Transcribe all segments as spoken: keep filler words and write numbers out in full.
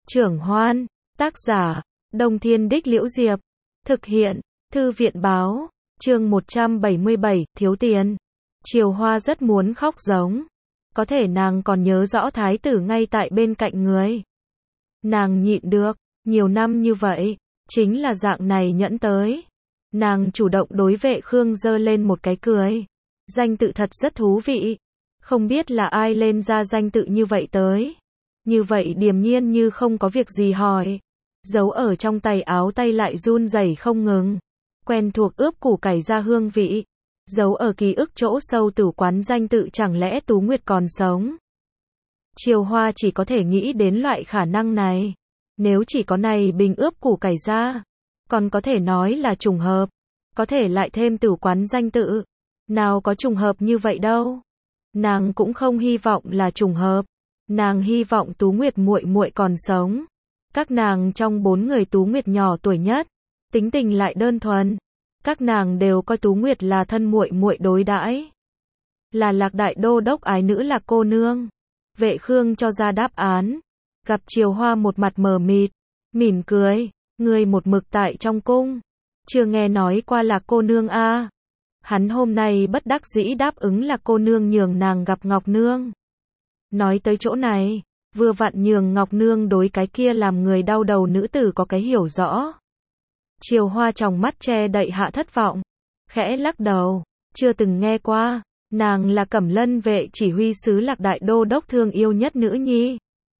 Trưởng Hoan, tác giả, Đông Thiên Đích Liễu Diệp, thực hiện, Thư viện Báo, chương một trăm bảy mươi bảy, thiếu tiền. Triều Hoa rất muốn khóc giống. Có thể nàng còn nhớ rõ thái tử ngay tại bên cạnh người. Nàng nhịn được, nhiều năm như vậy, chính là dạng này nhẫn tới. Nàng chủ động đối Vệ Khương giơ lên một cái cười. Danh tự thật rất thú vị. Không biết là ai lên ra danh tự như vậy tới. Như vậy điềm nhiên như không có việc gì hỏi. Giấu ở trong tay áo tay lại run rẩy không ngừng. Quen thuộc ướp củ cải ra hương vị. Giấu ở ký ức chỗ sâu tử quán danh tự chẳng lẽ Tú Nguyệt còn sống. Triều Hoa chỉ có thể nghĩ đến loại khả năng này. Nếu chỉ có này bình ướp củ cải ra, còn có thể nói là trùng hợp. Có thể lại thêm tử quán danh tự. Nào có trùng hợp như vậy đâu. Nàng cũng không hy vọng là trùng hợp. Nàng hy vọng Tú Nguyệt muội muội còn sống. Các nàng trong bốn người Tú Nguyệt nhỏ tuổi nhất, tính tình lại đơn thuần. Các nàng đều coi Tú Nguyệt là thân muội muội đối đãi. Là Lạc Đại Đô đốc ái nữ Lạc cô nương. Vệ Khương cho ra đáp án. Gặp Triều Hoa một mặt mờ mịt, mỉm cười, người một mực tại trong cung. Chưa nghe nói qua Lạc cô nương a. À. Hắn hôm nay bất đắc dĩ đáp ứng Lạc cô nương nhường nàng gặp Ngọc Nương. Nói tới chỗ này, vừa vặn nhường Ngọc Nương đối cái kia làm người đau đầu nữ tử có cái hiểu rõ. Triều Hoa trong mắt che đậy hạ thất vọng, khẽ lắc đầu, chưa từng nghe qua, nàng là Cẩm Lân vệ chỉ huy sứ Lạc Đại Đô đốc thương yêu nhất nữ nhi.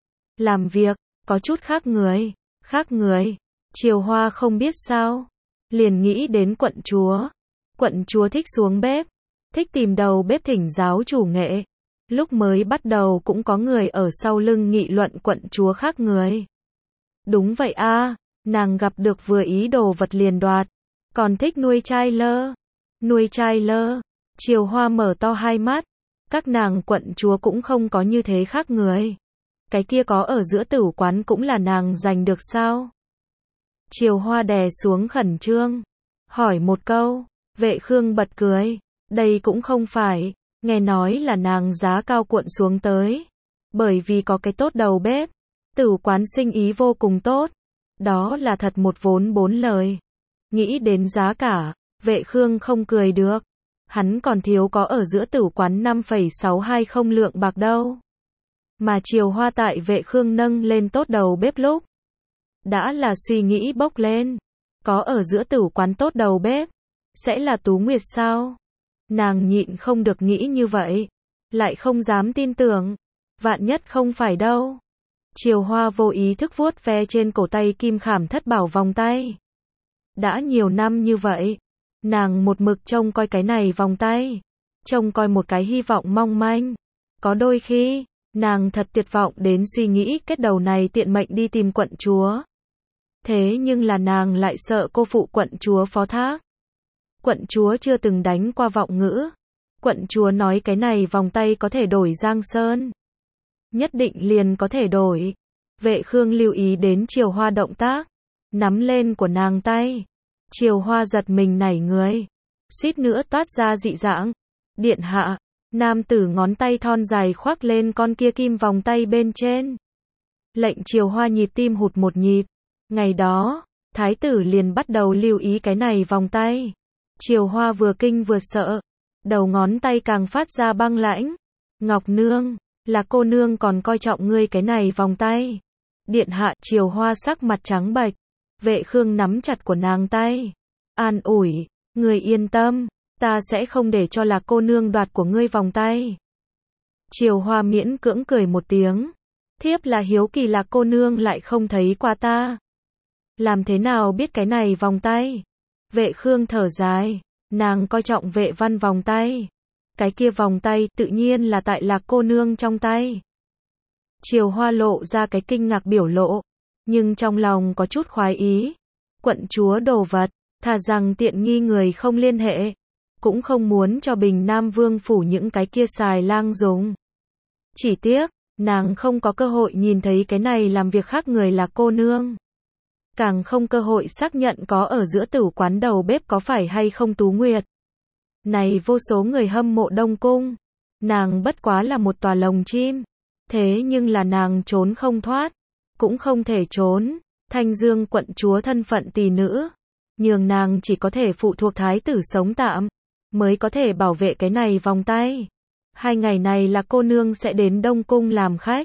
Làm việc, có chút khác người, khác người, Triều Hoa không biết sao, liền nghĩ đến quận chúa. Quận chúa thích xuống bếp, thích tìm đầu bếp thỉnh giáo chủ nghệ. Lúc mới bắt đầu cũng có người ở sau lưng nghị luận quận chúa khác người. Đúng vậy a, à, nàng gặp được vừa ý đồ vật liền đoạt, còn thích nuôi trai lơ. Nuôi trai lơ, Triều Hoa mở to hai mắt, các nàng quận chúa cũng không có như thế khác người. Cái kia có ở giữa tử quán cũng là nàng giành được sao? Triều Hoa đè xuống khẩn trương, hỏi một câu, Vệ Khương bật cười, đây cũng không phải. Nghe nói là nàng giá cao cuộn xuống tới. Bởi vì có cái tốt đầu bếp. Tử quán sinh ý vô cùng tốt. Đó là thật một vốn bốn lời. Nghĩ đến giá cả, Vệ Khương không cười được. Hắn còn thiếu có ở giữa tử quán năm phẩy sáu hai không lượng bạc đâu. Mà Triều Hoa tại Vệ Khương nâng lên tốt đầu bếp lúc. Đã là suy nghĩ bốc lên. Có ở giữa tử quán tốt đầu bếp. Sẽ là Tú Nguyệt sao? Nàng nhịn không được nghĩ như vậy, lại không dám tin tưởng, vạn nhất không phải đâu. Triều Hoa vô ý thức vuốt ve trên cổ tay kim khảm thất bảo vòng tay. Đã nhiều năm như vậy, nàng một mực trông coi cái này vòng tay, trông coi một cái hy vọng mong manh. Có đôi khi, nàng thật tuyệt vọng đến suy nghĩ kết đầu này tiện mệnh đi tìm quận chúa. Thế nhưng là nàng lại sợ cô phụ quận chúa phó thác. Quận chúa chưa từng đánh qua vọng ngữ. Quận chúa nói cái này vòng tay có thể đổi Giang Sơn. Nhất định liền có thể đổi. Vệ Khương lưu ý đến Triều Hoa động tác. Nắm lên của nàng tay. Triều Hoa giật mình nảy người. Suýt nữa toát ra dị dạng. Điện hạ. Nam tử ngón tay thon dài khoác lên con kia kim vòng tay bên trên. Lệnh Triều Hoa nhịp tim hụt một nhịp. Ngày đó, thái tử liền bắt đầu lưu ý cái này vòng tay. Triều Hoa vừa kinh vừa sợ, đầu ngón tay càng phát ra băng lãnh. Ngọc Nương, là cô nương còn coi trọng ngươi cái này vòng tay. Điện hạ, Triều Hoa sắc mặt trắng bệch. Vệ Khương nắm chặt của nàng tay, an ủi, ngươi yên tâm, ta sẽ không để cho là cô nương đoạt của ngươi vòng tay. Triều Hoa miễn cưỡng cười một tiếng, thiếp là hiếu kỳ là cô nương lại không thấy qua ta. Làm thế nào biết cái này vòng tay? Vệ Khương thở dài, nàng coi trọng Vệ Văn vòng tay. Cái kia vòng tay tự nhiên là tại Lạc cô nương trong tay. Triều Hoa lộ ra cái kinh ngạc biểu lộ, nhưng trong lòng có chút khoái ý. Quận chúa đồ vật, thà rằng tiện nghi người không liên hệ, cũng không muốn cho Bình Nam Vương phủ những cái kia xài lang dùng. Chỉ tiếc, nàng không có cơ hội nhìn thấy cái này làm việc khác người là cô nương. Càng không cơ hội xác nhận có ở giữa tử quán đầu bếp có phải hay không Tú Nguyệt. Này vô số người hâm mộ Đông Cung. Nàng bất quá là một tòa lồng chim. Thế nhưng là nàng trốn không thoát. cũng không thể trốn. Thanh Dương quận chúa thân phận tỷ nữ, nhường nàng chỉ có thể phụ thuộc thái tử sống tạm, mới có thể bảo vệ cái này vòng tay. Hai ngày này là cô nương sẽ đến Đông Cung làm khách.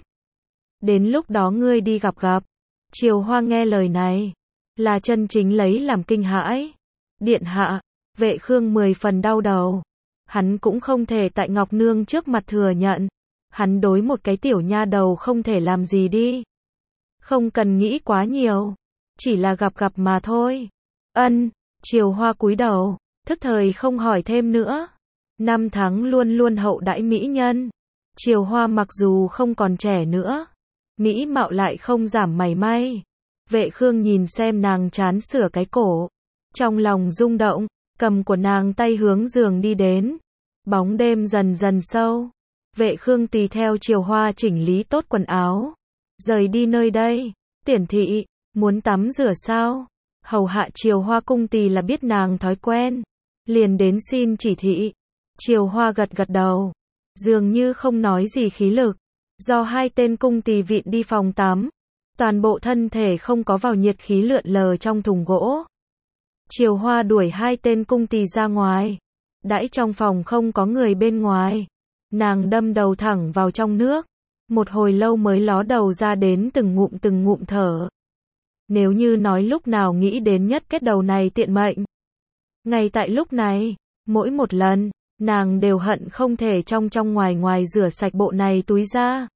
Đến lúc đó ngươi đi gặp gặp. Triều Hoa nghe lời này, là chân chính lấy làm kinh hãi. Điện hạ, Vệ Khương mười phần đau đầu. Hắn cũng không thể tại Ngọc Nương trước mặt thừa nhận. Hắn đối một cái tiểu nha đầu không thể làm gì đi. Không cần nghĩ quá nhiều. Chỉ là gặp gặp mà thôi. Ân, Triều Hoa cúi đầu, thức thời không hỏi thêm nữa. Năm tháng luôn luôn hậu đãi mỹ nhân. Triều Hoa mặc dù không còn trẻ nữa, mỹ mạo lại không giảm mảy may. Vệ Khương nhìn xem nàng chán sửa cái cổ, trong lòng rung động, cầm của nàng tay hướng giường đi đến. Bóng đêm dần dần sâu. Vệ Khương tùy theo Triều Hoa chỉnh lý tốt quần áo, rời đi nơi đây. Tiển thị, muốn tắm rửa sao? Hầu hạ Triều Hoa cung tỳ là biết nàng thói quen, liền đến xin chỉ thị. Triều Hoa gật gật đầu, dường như không nói gì khí lực, do hai tên cung tỳ vịn đi phòng tắm, toàn bộ thân thể không có vào nhiệt khí lượn lờ trong thùng gỗ. Triều Hoa đuổi hai tên cung tỳ ra ngoài, đãi trong phòng không có người bên ngoài, nàng đâm đầu thẳng vào trong nước, một hồi lâu mới ló đầu ra đến từng ngụm từng ngụm thở. Nếu như nói lúc nào nghĩ đến nhất kết đầu này tiện mệnh, ngay tại lúc này, mỗi một lần, nàng đều hận không thể trong trong ngoài ngoài rửa sạch bộ này túi ra.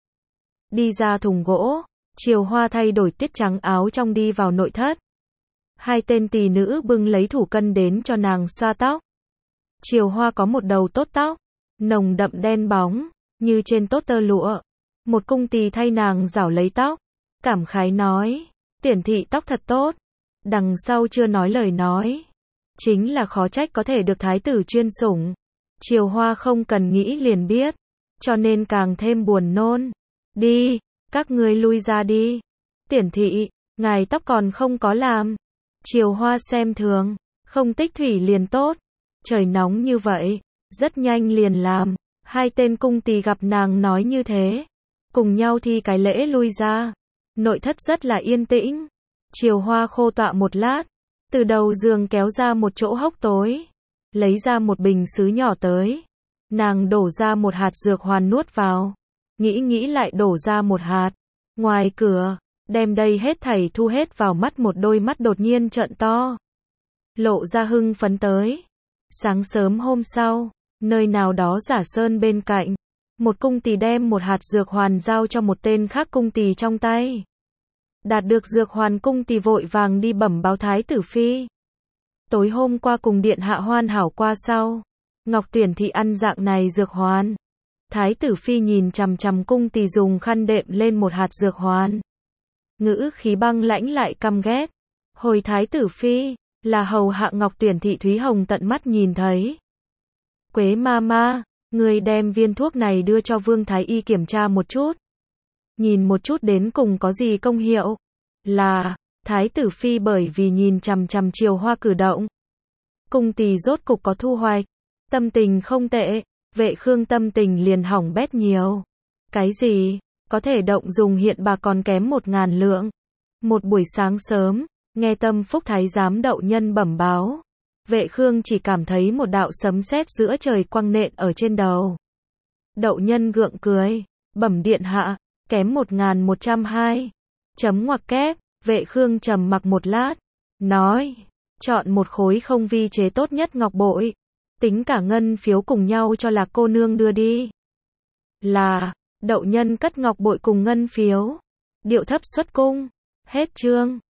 Đi ra thùng gỗ, Triều Hoa thay đổi tiết trắng áo trong đi vào nội thất. Hai tên tỳ nữ bưng lấy thủ cân đến cho nàng xoa tóc. Triều Hoa có một đầu tốt tóc, nồng đậm đen bóng, như trên tốt tơ lụa. Một cung tỳ thay nàng rảo lấy tóc, cảm khái nói, Tiển thị tóc thật tốt. Đằng sau chưa nói lời nói, chính là khó trách có thể được thái tử chuyên sủng. Triều Hoa không cần nghĩ liền biết, cho nên càng thêm buồn nôn. Đi, các ngươi lui ra đi. Tiển thị, ngài tóc còn không có làm. Triều Hoa xem thường, không tích thủy liền tốt. Trời nóng như vậy, rất nhanh liền làm. Hai tên cung tỳ gặp nàng nói như thế, cùng nhau thi cái lễ lui ra. Nội thất rất là yên tĩnh. Triều Hoa khô tọa một lát, từ đầu giường kéo ra một chỗ hốc tối, lấy ra một bình sứ nhỏ tới. Nàng đổ ra một hạt dược hoàn nuốt vào, nghĩ nghĩ lại đổ ra một hạt. Ngoài cửa, đem đây hết thảy thu hết vào mắt, một đôi mắt đột nhiên trợn to, lộ ra hưng phấn tới. Sáng sớm hôm sau, nơi nào đó giả sơn bên cạnh, một cung tỳ đem một hạt dược hoàn giao cho một tên khác cung tỳ trong tay. Đạt được dược hoàn, cung tỳ vội vàng đi bẩm báo thái tử phi. Tối hôm qua cùng điện hạ hoàn hảo qua sau, Ngọc Tuyển thị ăn dạng này dược hoàn. Thái tử phi nhìn chằm chằm cung tỳ dùng khăn đệm lên một hạt dược hoàn, ngữ khí băng lãnh lại căm ghét. Hồi thái tử phi, là hầu hạ Ngọc Tuyển thị Thúy Hồng tận mắt nhìn thấy. Quế ma ma, người đem viên thuốc này đưa cho Vương Thái Y kiểm tra một chút, nhìn một chút đến cùng có gì công hiệu. Là, thái tử phi bởi vì nhìn chằm chằm Triều Hoa cử động, cung tỳ rốt cục có thu hoạch, tâm tình không tệ. Vệ Khương tâm tình liền hỏng bét nhiều. Cái gì? Có thể động dùng hiện bạc còn kém một ngàn lượng. Một buổi sáng sớm, nghe Tâm Phúc Thái giám Đậu Nhân bẩm báo, Vệ Khương chỉ cảm thấy một đạo sấm sét giữa trời quăng nện ở trên đầu. Đậu Nhân gượng cười, bẩm điện hạ, kém một ngàn một trăm hai. Chấm ngoặc kép. Vệ Khương trầm mặc một lát, nói, chọn một khối không vi chế tốt nhất ngọc bội, tính cả ngân phiếu cùng nhau cho Lạc cô nương đưa đi. Là, Đậu Nhân cất ngọc bội cùng ngân phiếu, điệu thấp xuất cung. Hết chương.